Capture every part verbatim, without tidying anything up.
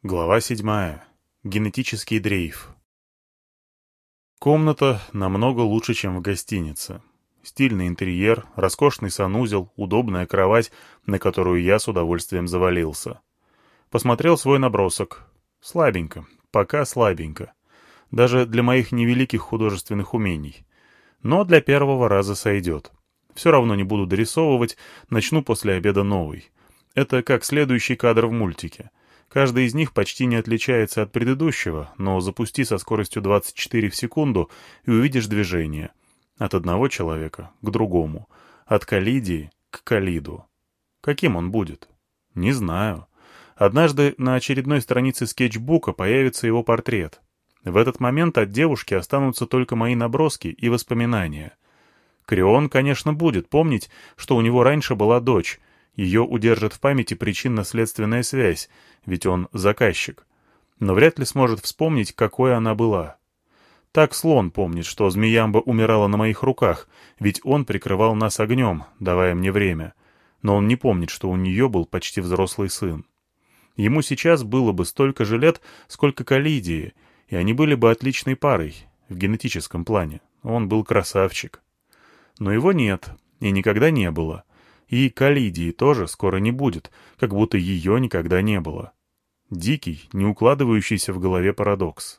Глава седьмая. Генетический дрейф. Комната намного лучше, чем в гостинице. Стильный интерьер, роскошный санузел, удобная кровать, на которую я с удовольствием завалился. Посмотрел свой набросок. Слабенько, пока слабенько. Даже для моих невеликих художественных умений. Но для первого раза сойдет. Все равно не буду дорисовывать, начну после обеда новый. Это как следующий кадр в мультике. Каждый из них почти не отличается от предыдущего, но запусти со скоростью двадцать четыре в секунду и увидишь движение. От одного человека к другому. От Калидии к Калиду. Каким он будет? Не знаю. Однажды на очередной странице скетчбука появится его портрет. В этот момент от девушки останутся только мои наброски и воспоминания. Крион, конечно, будет помнить, что у него раньше была дочь. Ее удержит в памяти причинно-следственная связь, ведь он заказчик. Но вряд ли сможет вспомнить, какой она была. Так слон помнит, что Змеямба умирала на моих руках, ведь он прикрывал нас огнем, давая мне время. Но он не помнит, что у нее был почти взрослый сын. Ему сейчас было бы столько же лет, сколько Калидии, и они были бы отличной парой, в генетическом плане. Он был красавчик. Но его нет, и никогда не было. И Калидии тоже скоро не будет, как будто ее никогда не было. Дикий, не укладывающийся в голове парадокс.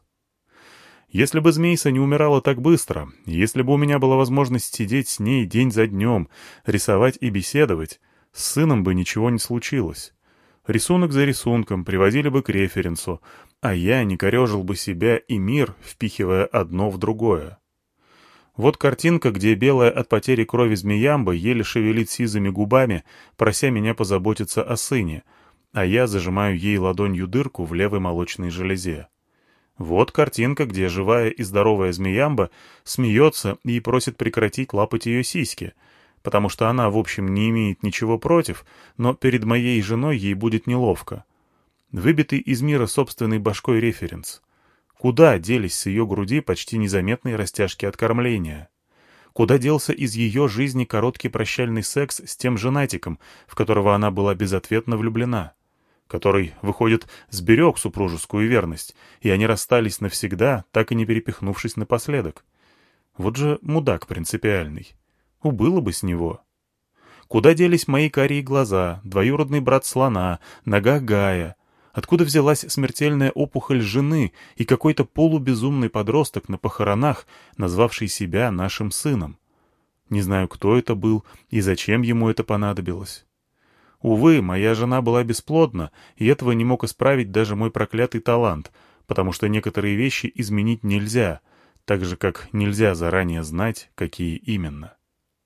Если бы Змейса не умирала так быстро, если бы у меня была возможность сидеть с ней день за днем, рисовать и беседовать, с сыном бы ничего не случилось. Рисунок за рисунком приводили бы к референсу, а я не корежил бы себя и мир, впихивая одно в другое. Вот картинка, где белая от потери крови Змеямба еле шевелит сизыми губами, прося меня позаботиться о сыне, а я зажимаю ей ладонью дырку в левой молочной железе. Вот картинка, где живая и здоровая Змеямба смеется и просит прекратить лапать ее сиськи, потому что она, в общем, не имеет ничего против, но перед моей женой ей будет неловко. Выбитый из мира собственной башкой референс. Куда делись с ее груди почти незаметные растяжки от кормления? Куда делся из ее жизни короткий прощальный секс с тем женатиком, в которого она была безответно влюблена? Который, выходит, сберег супружескую верность, и они расстались навсегда, так и не перепихнувшись напоследок. Вот же мудак принципиальный. Убыло бы с него. Куда делись мои карие глаза, двоюродный брат слона, нога Гая? Откуда взялась смертельная опухоль жены и какой-то полубезумный подросток на похоронах, назвавший себя нашим сыном? Не знаю, кто это был и зачем ему это понадобилось. Увы, моя жена была бесплодна, и этого не мог исправить даже мой проклятый талант, потому что некоторые вещи изменить нельзя, так же, как нельзя заранее знать, какие именно.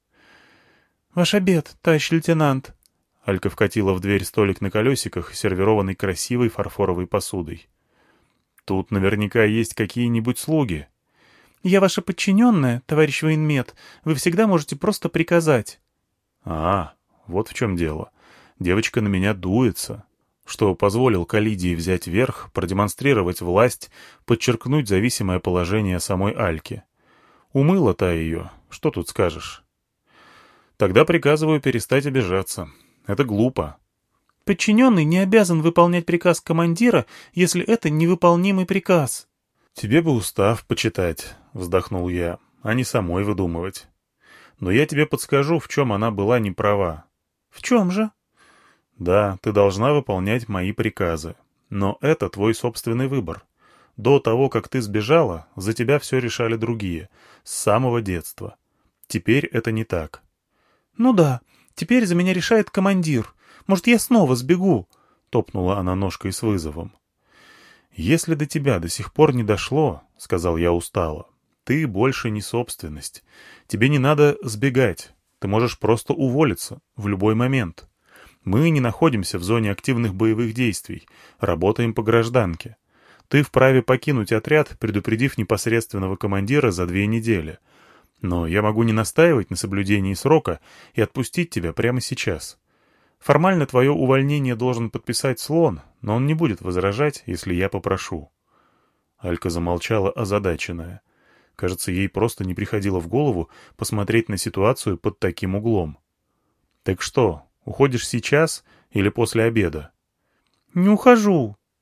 «Ваш обед, товарищ лейтенант!» Алька вкатила в дверь столик на колесиках, сервированный красивой фарфоровой посудой. «Тут наверняка есть какие-нибудь слуги». «Я ваша подчиненная, товарищ военмед. Вы всегда можете просто приказать». «А, вот в чем дело. Девочка на меня дуется, что позволил Калидии взять верх, продемонстрировать власть, подчеркнуть зависимое положение самой Альки. Умыла та ее, что тут скажешь? Тогда приказываю перестать обижаться». Это глупо. Подчиненный не обязан выполнять приказ командира, если это невыполнимый приказ. Тебе бы устав почитать, вздохнул я, а не самой выдумывать. Но я тебе подскажу, в чем она была не права. В чем же? Да, ты должна выполнять мои приказы. Но это твой собственный выбор. До того, как ты сбежала, за тебя все решали другие, с самого детства. Теперь это не так. Ну да. Теперь за меня решает командир. Может, я снова сбегу?» — топнула она ножкой с вызовом. «Если до тебя до сих пор не дошло, — сказал я устало, — ты больше не собственность. Тебе не надо сбегать. Ты можешь просто уволиться в любой момент. Мы не находимся в зоне активных боевых действий, работаем по гражданке. Ты вправе покинуть отряд, предупредив непосредственного командира за две недели. Но я могу не настаивать на соблюдении срока и отпустить тебя прямо сейчас. Формально твое увольнение должен подписать слон, но он не будет возражать, если я попрошу». Алька замолчала озадаченная. Кажется, ей просто не приходило в голову посмотреть на ситуацию под таким углом. «Так что, уходишь сейчас или после обеда?» «Не ухожу»,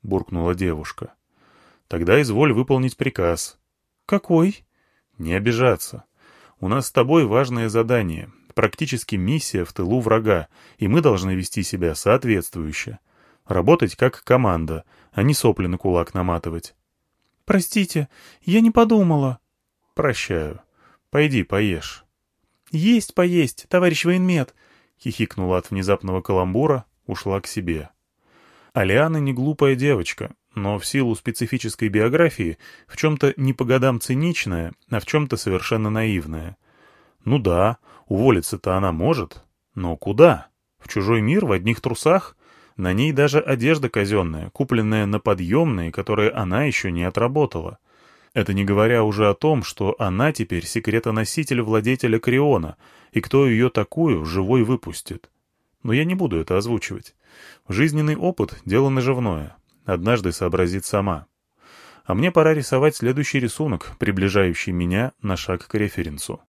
буркнула девушка. «Тогда изволь выполнить приказ». «Какой?» «Не обижаться. У нас с тобой важное задание, практически миссия в тылу врага, и мы должны вести себя соответствующе. Работать как команда, а не сопли на кулак наматывать». «Простите, я не подумала». «Прощаю. Пойди поешь». «Есть поесть, товарищ военмед», — хихикнула от внезапного каламбура, ушла к себе. Алиана не глупая девочка, но в силу специфической биографии в чем-то не по годам циничная, а в чем-то совершенно наивная. Ну да, уволиться-то она может, но куда? В чужой мир в одних трусах? На ней даже одежда казенная, купленная на подъемные, которые она еще не отработала. Это не говоря уже о том, что она теперь секретоноситель владетеля Криона, и кто ее такую живой выпустит. Но я не буду это озвучивать. Жизненный опыт — дело наживное. Однажды сообразит сама. А мне пора рисовать следующий рисунок, приближающий меня на шаг к референсу.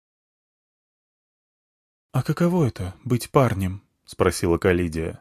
«А каково это — быть парнем?» — спросила Калидия.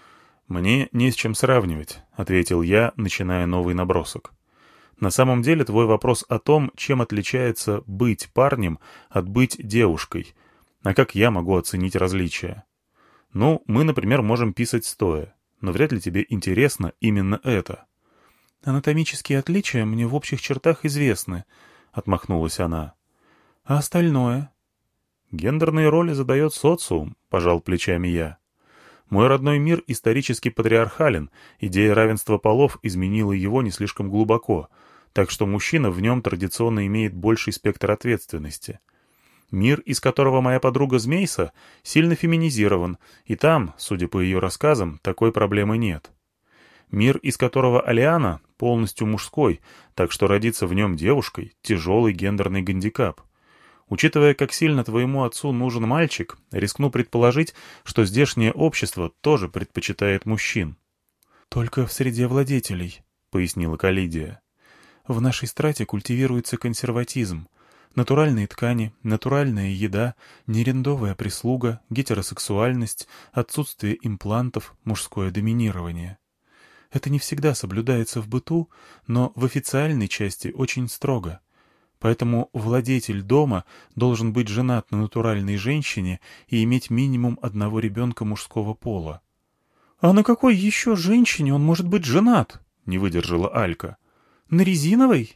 «Мне не с чем сравнивать», — ответил я, начиная новый набросок. «На самом деле твой вопрос о том, чем отличается быть парнем от быть девушкой, а как я могу оценить различия. Ну, мы, например, можем писать стоя, но вряд ли тебе интересно именно это». «Анатомические отличия мне в общих чертах известны», — отмахнулась она. «А остальное?» «Гендерные роли задает социум», — пожал плечами я. «Мой родной мир исторически патриархален, идея равенства полов изменила его не слишком глубоко, так что мужчина в нем традиционно имеет больший спектр ответственности. Мир, из которого моя подруга Змейса, сильно феминизирован, и там, судя по ее рассказам, такой проблемы нет. Мир, из которого Алиана, полностью мужской, так что родиться в нем девушкой — тяжелый гендерный гандикап. Учитывая, как сильно твоему отцу нужен мальчик, рискну предположить, что здешнее общество тоже предпочитает мужчин». «Только в среде владетелей», — пояснила Калидия. «В нашей страте культивируется консерватизм. Натуральные ткани, натуральная еда, нерендовая прислуга, гетеросексуальность, отсутствие имплантов, мужское доминирование. Это не всегда соблюдается в быту, но в официальной части очень строго. Поэтому владетель дома должен быть женат на натуральной женщине и иметь минимум одного ребенка мужского пола». «А на какой еще женщине он может быть женат?» — не выдержала Алька. «На резиновой?»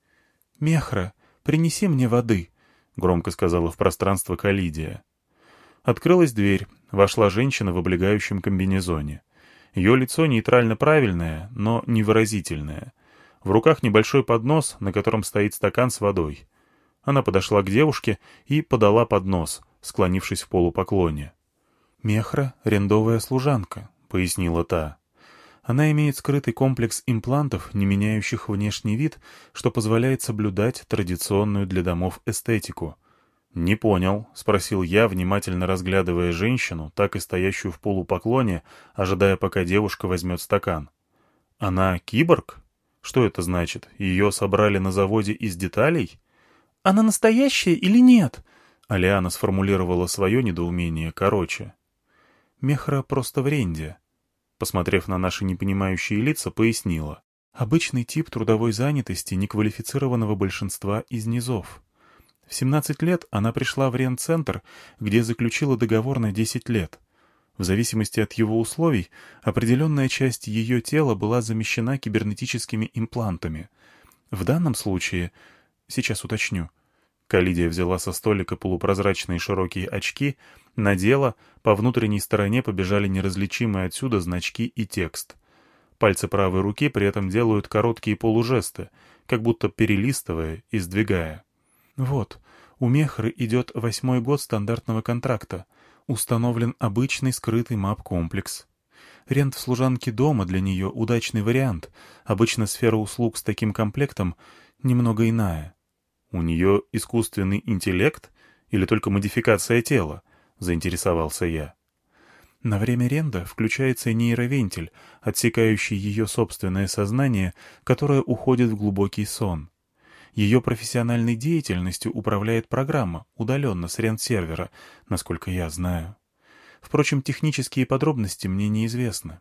«Мехра, принеси мне воды», — громко сказала в пространство Калидия. Открылась дверь, вошла женщина в облегающем комбинезоне. Ее лицо нейтрально правильное, но невыразительное. В руках небольшой поднос, на котором стоит стакан с водой. Она подошла к девушке и подала поднос, склонившись в полупоклоне. «Мехра — рендовая служанка», — пояснила та. «Она имеет скрытый комплекс имплантов, не меняющих внешний вид, что позволяет соблюдать традиционную для домов эстетику». «Не понял», — спросил я, внимательно разглядывая женщину, так и стоящую в полупоклоне, ожидая, пока девушка возьмет стакан. «Она киборг? Что это значит? Ее собрали на заводе из деталей?» «Она настоящая или нет?» Алиана сформулировала свое недоумение короче. «Мехра просто в ренде», — посмотрев на наши непонимающие лица, пояснила. «Обычный тип трудовой занятости неквалифицированного большинства из низов. В семнадцать лет она пришла в Рент-центр, где заключила договор на десять лет. В зависимости от его условий, определенная часть ее тела была замещена кибернетическими имплантами. В данном случае... Сейчас уточню». Калидия взяла со столика полупрозрачные широкие очки, надела, по внутренней стороне побежали неразличимые отсюда значки и текст. Пальцы правой руки при этом делают короткие полужесты, как будто перелистывая и сдвигая. «Вот, у Мехры идет восьмой год стандартного контракта. Установлен обычный скрытый мап-комплекс. Рент в служанке дома для нее удачный вариант. Обычно сфера услуг с таким комплектом немного иная». «У нее искусственный интеллект или только модификация тела?» — заинтересовался я. «На время ренда включается нейровентиль, отсекающий ее собственное сознание, которое уходит в глубокий сон. Ее профессиональной деятельностью управляет программа, удаленно с рент-сервера, насколько я знаю. Впрочем, технические подробности мне неизвестны.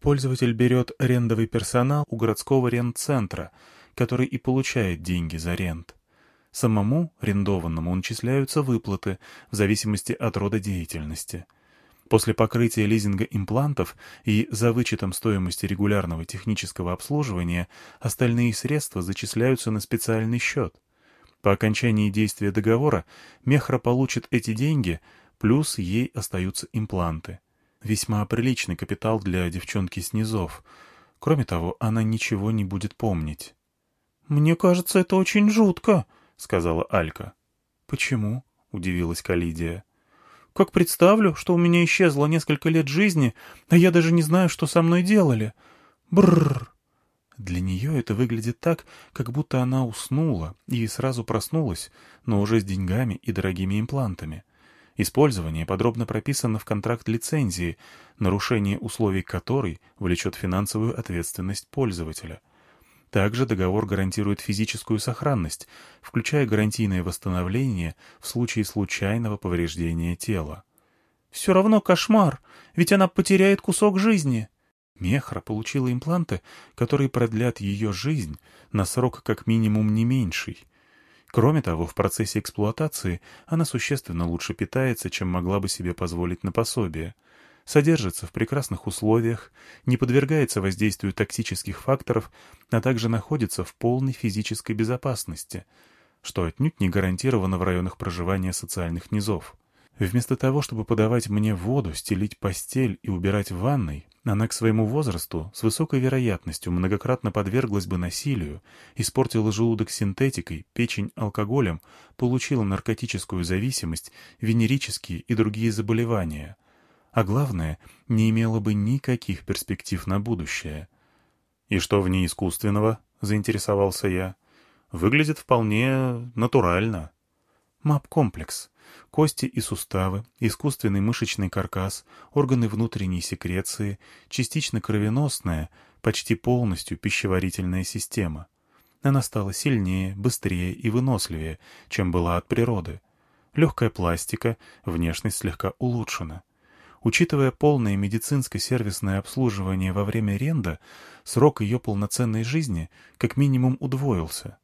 Пользователь берет рентовый персонал у городского рент-центра, который и получает деньги за рент. Самому рендованному начисляются выплаты в зависимости от рода деятельности. После покрытия лизинга имплантов и за вычетом стоимости регулярного технического обслуживания остальные средства зачисляются на специальный счет. По окончании действия договора Мехра получит эти деньги, плюс ей остаются импланты. Весьма приличный капитал для девчонки с низов. Кроме того, она ничего не будет помнить. «Мне кажется, это очень жутко», — сказала Алька. «Почему?» — удивилась Калидия. «Как представлю, что у меня исчезло несколько лет жизни, а я даже не знаю, что со мной делали. Бррр!» Для нее это выглядит так, как будто она уснула и сразу проснулась, но уже с деньгами и дорогими имплантами. Использование подробно прописано в контракт лицензии, нарушение условий которой влечет финансовую ответственность пользователя. Также договор гарантирует физическую сохранность, включая гарантийное восстановление в случае случайного повреждения тела. «Все равно кошмар, ведь она потеряет кусок жизни». Мехра получила импланты, которые продлят ее жизнь на срок как минимум не меньший. Кроме того, в процессе эксплуатации она существенно лучше питается, чем могла бы себе позволить на пособие. Содержится в прекрасных условиях, не подвергается воздействию токсических факторов, а также находится в полной физической безопасности, что отнюдь не гарантировано в районах проживания социальных низов. Вместо того, чтобы подавать мне воду, стелить постель и убирать в ванной, она к своему возрасту с высокой вероятностью многократно подверглась бы насилию, испортила желудок синтетикой, печень алкоголем, получила наркотическую зависимость, венерические и другие заболевания. А главное, не имела бы никаких перспектив на будущее. «И что в ней искусственного?» — заинтересовался я. «Выглядит вполне натурально». МАП-комплекс. Кости и суставы, искусственный мышечный каркас, органы внутренней секреции, частично кровеносная, почти полностью пищеварительная система. Она стала сильнее, быстрее и выносливее, чем была от природы. Легкая пластика, внешность слегка улучшена. Учитывая полное медицинско-сервисное обслуживание во время ренда, срок ее полноценной жизни как минимум удвоился.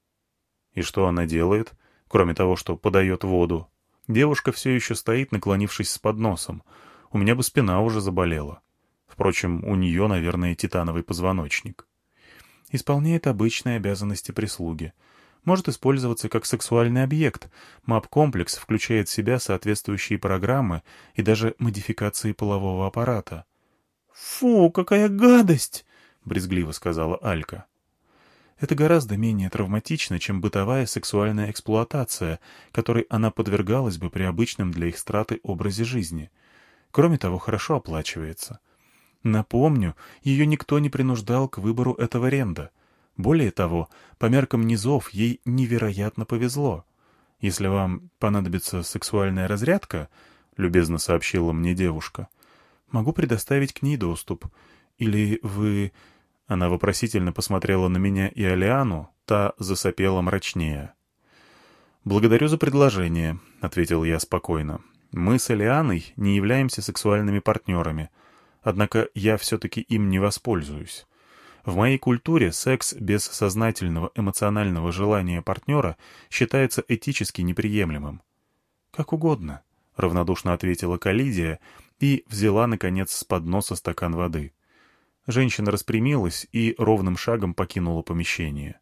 И что она делает, кроме того, что подает воду? Девушка все еще стоит, наклонившись с подносом. У меня бы спина уже заболела. Впрочем, у нее, наверное, титановый позвоночник. Исполняет обычные обязанности прислуги. Может использоваться как сексуальный объект. МАП-комплекс включает в себя соответствующие программы и даже модификации полового аппарата. «Фу, какая гадость!» — брезгливо сказала Алька. Это гораздо менее травматично, чем бытовая сексуальная эксплуатация, которой она подвергалась бы при обычном для их страты образе жизни. Кроме того, хорошо оплачивается. Напомню, ее никто не принуждал к выбору этого ренда. Более того, по меркам низов ей невероятно повезло. Если вам понадобится сексуальная разрядка, — любезно сообщила мне девушка, — могу предоставить к ней доступ. Или вы... Она вопросительно посмотрела на меня и Алиану, та засопела мрачнее. «Благодарю за предложение», — ответил я спокойно. «Мы с Алианой не являемся сексуальными партнерами, однако я все-таки им не воспользуюсь. В моей культуре секс без сознательного эмоционального желания партнера считается этически неприемлемым». «Как угодно», — равнодушно ответила Калидия и взяла, наконец, с подноса стакан воды. Женщина распрямилась и ровным шагом покинула помещение.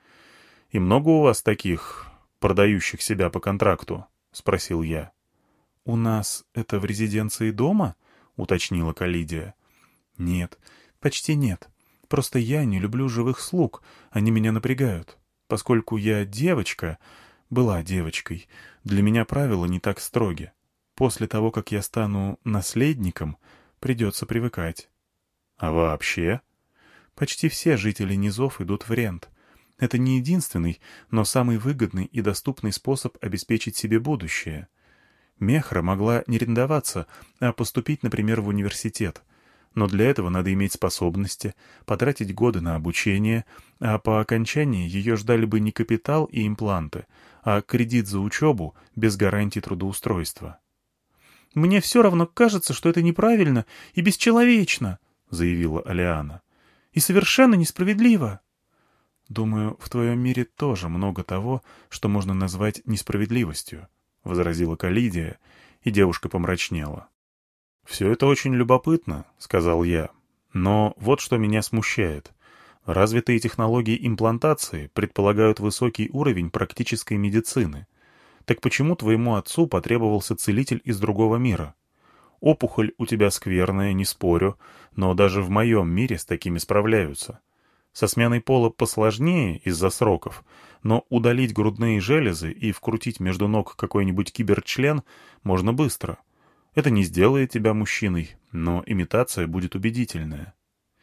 «И много у вас таких, продающих себя по контракту?» — спросил я. «У нас это в резиденции дома?» — уточнила Калидия. «Нет, почти нет. Просто я не люблю живых слуг, они меня напрягают. Поскольку я девочка, была девочкой, для меня правила не так строги. После того, как я стану наследником, придется привыкать». «А вообще?» «Почти все жители низов идут в рент. Это не единственный, но самый выгодный и доступный способ обеспечить себе будущее. Мехра могла не рендоваться, а поступить, например, в университет. Но для этого надо иметь способности, потратить годы на обучение, а по окончании ее ждали бы не капитал и импланты, а кредит за учебу без гарантии трудоустройства». «Мне все равно кажется, что это неправильно и бесчеловечно», — — заявила Алиана. «И совершенно несправедливо». «Думаю, в твоем мире тоже много того, что можно назвать несправедливостью», — возразила Калидия, и девушка помрачнела. «Все это очень любопытно», — сказал я. «Но вот что меня смущает. Развитые технологии имплантации предполагают высокий уровень практической медицины. Так почему твоему отцу потребовался целитель из другого мира? Опухоль у тебя скверная, не спорю, но даже в моем мире с такими справляются. Со сменой пола посложнее из-за сроков, но удалить грудные железы и вкрутить между ног какой-нибудь киберчлен можно быстро. Это не сделает тебя мужчиной, но имитация будет убедительная».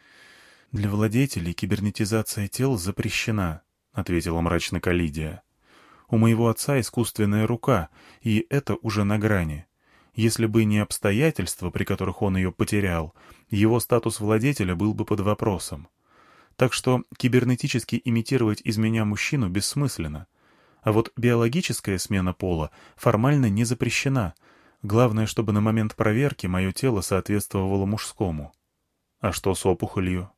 «Для владетелей кибернетизация тел запрещена», — ответила мрачно Калидия. «У моего отца искусственная рука, и это уже на грани. Если бы не обстоятельства, при которых он ее потерял, его статус владетеля был бы под вопросом. Так что кибернетически имитировать из меня мужчину бессмысленно. А вот биологическая смена пола формально не запрещена. Главное, чтобы на момент проверки мое тело соответствовало мужскому». «А что с опухолью?»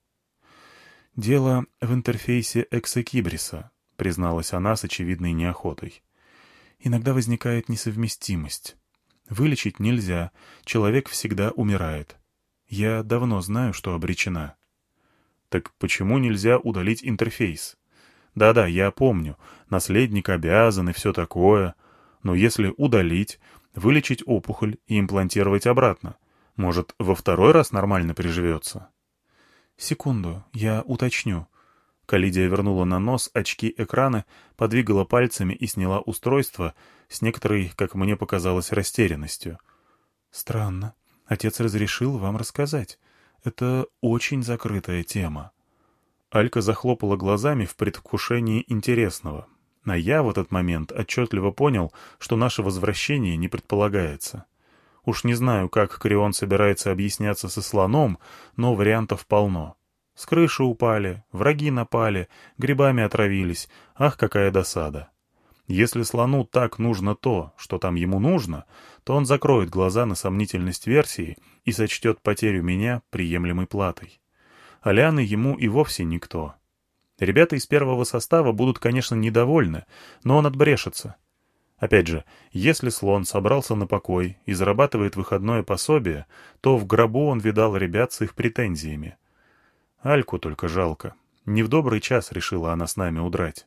«Дело в интерфейсе эксокибриса», — призналась она с очевидной неохотой. «Иногда возникает несовместимость. Вылечить нельзя, человек всегда умирает. Я давно знаю, что обречена». «Так почему нельзя удалить интерфейс? Да-да, я помню, наследник обязан и все такое. Но если удалить, вылечить опухоль и имплантировать обратно, может, во второй раз нормально приживется?» «Секунду, я уточню». Калидия вернула на нос очки экрана, подвигала пальцами и сняла устройство с некоторой, как мне показалось, растерянностью. «Странно. Отец разрешил вам рассказать. Это очень закрытая тема». Алька захлопала глазами в предвкушении интересного. А я в этот момент отчетливо понял, что наше возвращение не предполагается. Уж не знаю, как Крион собирается объясняться со слоном, но вариантов полно. С крыши упали, враги напали, грибами отравились. Ах, какая досада. Если слону так нужно то, что там ему нужно, то он закроет глаза на сомнительность версии и сочтет потерю меня приемлемой платой. Алианы ему и вовсе никто. Ребята из первого состава будут, конечно, недовольны, но он отбрешется. Опять же, если слон собрался на покой и зарабатывает выходное пособие, то в гробу он видал ребят с их претензиями. Альку только жалко. Не в добрый час решила она с нами удрать.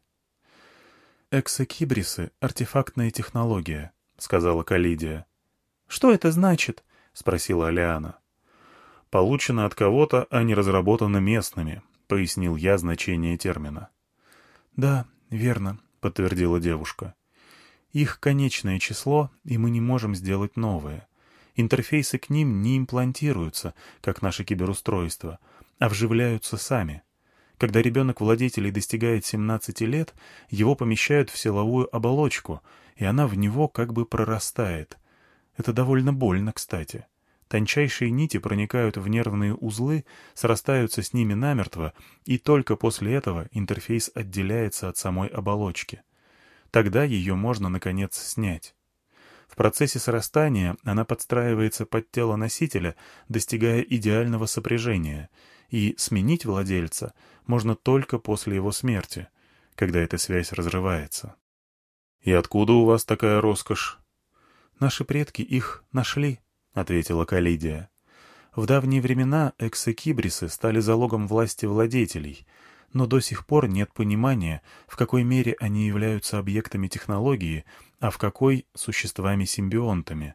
«Эксокибрисы — артефактная технология», — сказала Калидия. «Что это значит?» — спросила Алиана. «Получено от кого-то, а не разработано местными», — пояснил я значение термина. «Да, верно», — подтвердила девушка. «Их конечное число, и мы не можем сделать новое. Интерфейсы к ним не имплантируются, как наши киберустройства, а вживляются сами. Когда ребенок владетелей достигает семнадцати лет, его помещают в силовую оболочку, и она в него как бы прорастает. Это довольно больно, кстати. Тончайшие нити проникают в нервные узлы, срастаются с ними намертво, и только после этого интерфейс отделяется от самой оболочки. Тогда ее можно, наконец, снять. В процессе срастания она подстраивается под тело носителя, достигая идеального сопряжения, и сменить владельца можно только после его смерти, когда эта связь разрывается. «И откуда у вас такая роскошь?» «Наши предки их нашли», — ответила Калидия. «В давние времена эксокибрисы стали залогом власти владетелей, но до сих пор нет понимания, в какой мере они являются объектами технологии, а в какой — существами-симбионтами».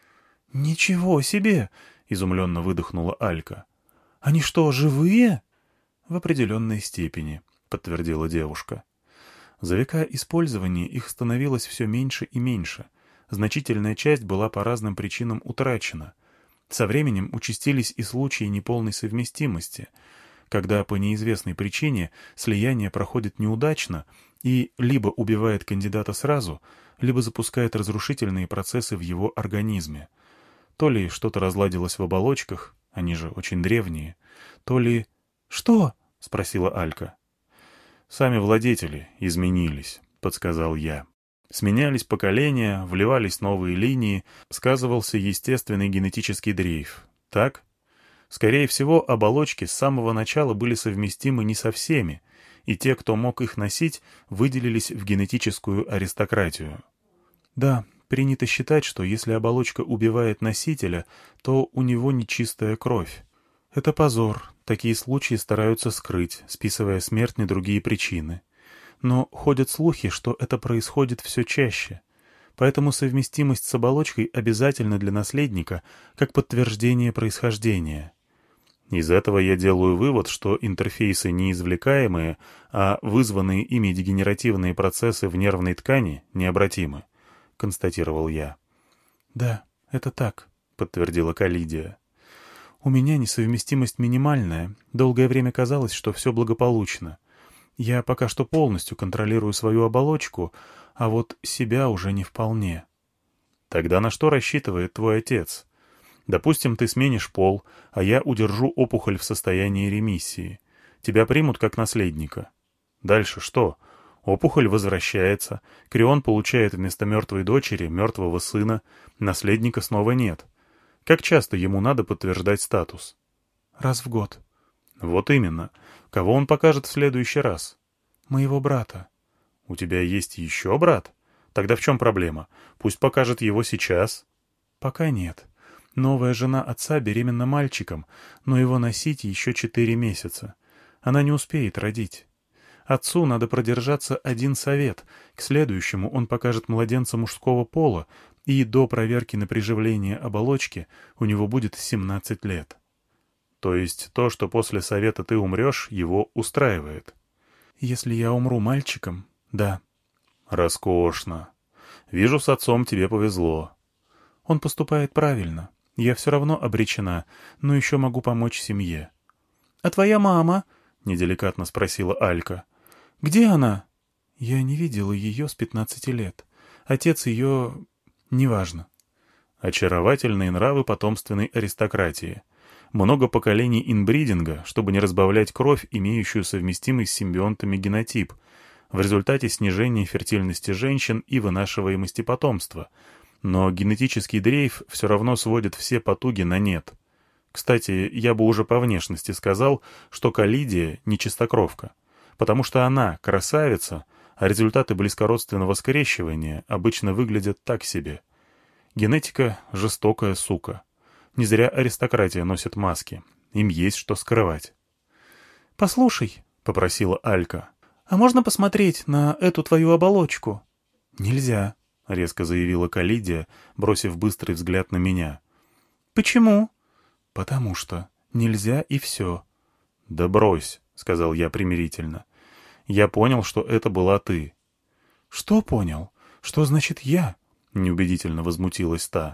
«Ничего себе!» — изумленно выдохнула Алька. «Они что, живые?» «В определенной степени», — подтвердила девушка. За века использования их становилось все меньше и меньше. Значительная часть была по разным причинам утрачена. Со временем участились и случаи неполной совместимости, когда по неизвестной причине слияние проходит неудачно и либо убивает кандидата сразу, либо запускает разрушительные процессы в его организме. То ли что-то разладилось в оболочках, они же очень древние, то ли... «Что?» — спросила Алька. «Сами владетели изменились», — подсказал я. Сменялись поколения, вливались новые линии, сказывался естественный генетический дрейф. Так? Скорее всего, оболочки с самого начала были совместимы не со всеми, и те, кто мог их носить, выделились в генетическую аристократию. Да, принято считать, что если оболочка убивает носителя, то у него нечистая кровь. Это позор, такие случаи стараются скрыть, списывая смерть на другие причины. Но ходят слухи, что это происходит все чаще. Поэтому совместимость с оболочкой обязательна для наследника, как подтверждение происхождения. Из этого я делаю вывод, что интерфейсы не извлекаемые, а вызванные ими дегенеративные процессы в нервной ткани необратимы, констатировал я. «Да, это так», — подтвердила Калидия. «У меня несовместимость минимальная. Долгое время казалось, что все благополучно. Я пока что полностью контролирую свою оболочку, а вот себя уже не вполне». «Тогда на что рассчитывает твой отец? Допустим, ты сменишь пол, а я удержу опухоль в состоянии ремиссии. Тебя примут как наследника. Дальше что? Опухоль возвращается, Крион получает вместо мертвой дочери мертвого сына, наследника снова нет. Как часто ему надо подтверждать статус?» «Раз в год». «Вот именно. Кого он покажет в следующий раз?» «Моего брата». «У тебя есть еще брат? Тогда в чем проблема? Пусть покажет его сейчас». «Пока нет. Новая жена отца беременна мальчиком, но его носить еще четыре месяца. Она не успеет родить. Отцу надо продержаться один совет, к следующему он покажет младенца мужского пола, и до проверки на приживление оболочки у него будет семнадцать лет». «То есть то, что после совета ты умрешь, его устраивает?» «Если я умру мальчиком, да». «Роскошно. Вижу, с отцом тебе повезло». «Он поступает правильно. Я все равно обречена, но еще могу помочь семье». «А твоя мама?» — неделикатно спросила Алька. «Где она?» «Я не видела ее с пятнадцати лет. Отец ее... неважно». Очаровательные нравы потомственной аристократии. Много поколений инбридинга, чтобы не разбавлять кровь, имеющую совместимый с симбионтами генотип, в результате снижения фертильности женщин и вынашиваемости потомства. Но генетический дрейф все равно сводит все потуги на нет. Кстати, я бы уже по внешности сказал, что Калидия не чистокровка, потому что она красавица, а результаты близкородственного скрещивания обычно выглядят так себе. Генетика — жестокая сука. Не зря аристократия носит маски. Им есть что скрывать. «Послушай», — попросила Алька. «а можно посмотреть на эту твою оболочку?» «Нельзя», — резко заявила Калидия, бросив быстрый взгляд на меня. «Почему?» «Потому что нельзя и все». «Да брось», — сказал я примирительно. «Я понял, что это была ты». «Что понял? Что значит «я»?» — неубедительно возмутилась та.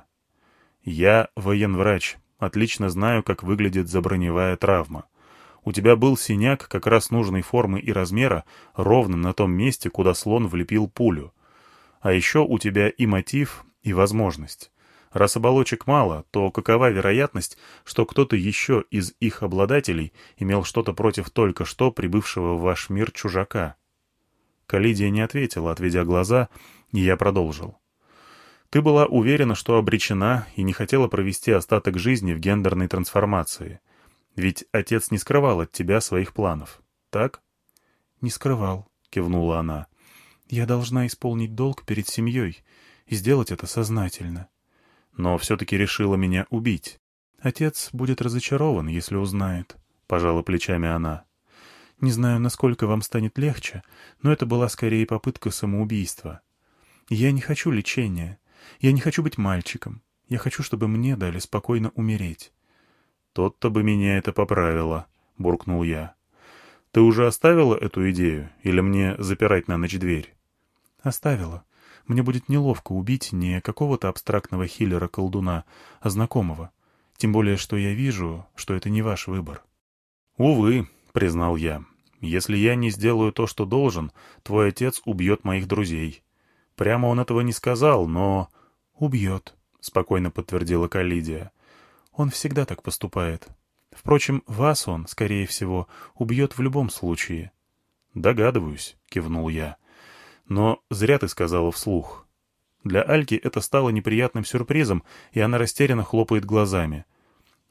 «Я военврач, отлично знаю, как выглядит заброневая травма. У тебя был синяк как раз нужной формы и размера, ровно на том месте, куда слон влепил пулю. А еще у тебя и мотив, и возможность. Раз оболочек мало, то какова вероятность, что кто-то еще из их обладателей имел что-то против только что прибывшего в ваш мир чужака?» Калидия не ответила, отведя глаза, и я продолжил. «Ты была уверена, что обречена, и не хотела провести остаток жизни в гендерной трансформации. Ведь отец не скрывал от тебя своих планов, так?» «Не скрывал», — кивнула она. «Я должна исполнить долг перед семьей и сделать это сознательно». «Но все-таки решила меня убить». «Отец будет разочарован, если узнает», — пожала плечами она. «Не знаю, насколько вам станет легче, но это была скорее попытка самоубийства. Я не хочу лечения. Я не хочу быть мальчиком. Я хочу, чтобы мне дали спокойно умереть». «Тот-то бы меня это поправило», — буркнул я. «Ты уже оставила эту идею, или мне запирать на ночь дверь?» «Оставила. Мне будет неловко убить не какого-то абстрактного хиллера-колдуна, а знакомого. Тем более, что я вижу, что это не ваш выбор». «Увы», — признал я. «Если я не сделаю то, что должен, твой отец убьет моих друзей». Прямо он этого не сказал, но... «Убьет», — спокойно подтвердила Калидия. «Он всегда так поступает. Впрочем, вас он, скорее всего, убьет в любом случае». «Догадываюсь», — кивнул я. «Но зря ты сказала вслух». Для Альки это стало неприятным сюрпризом, и она растерянно хлопает глазами.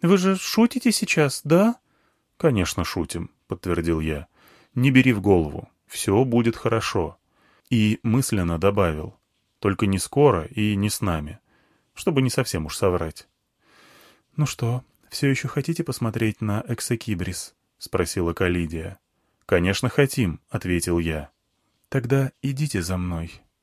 Вы же шутите сейчас, да?» «Конечно, шутим», — подтвердил я. «Не бери в голову. Все будет хорошо». И мысленно добавил. «Только не скоро и не с нами». Чтобы не совсем уж соврать. «Ну что, все еще хотите посмотреть на Эксекибрис?» — спросила Калидия. «Конечно, хотим», — ответил я. «Тогда идите за мной».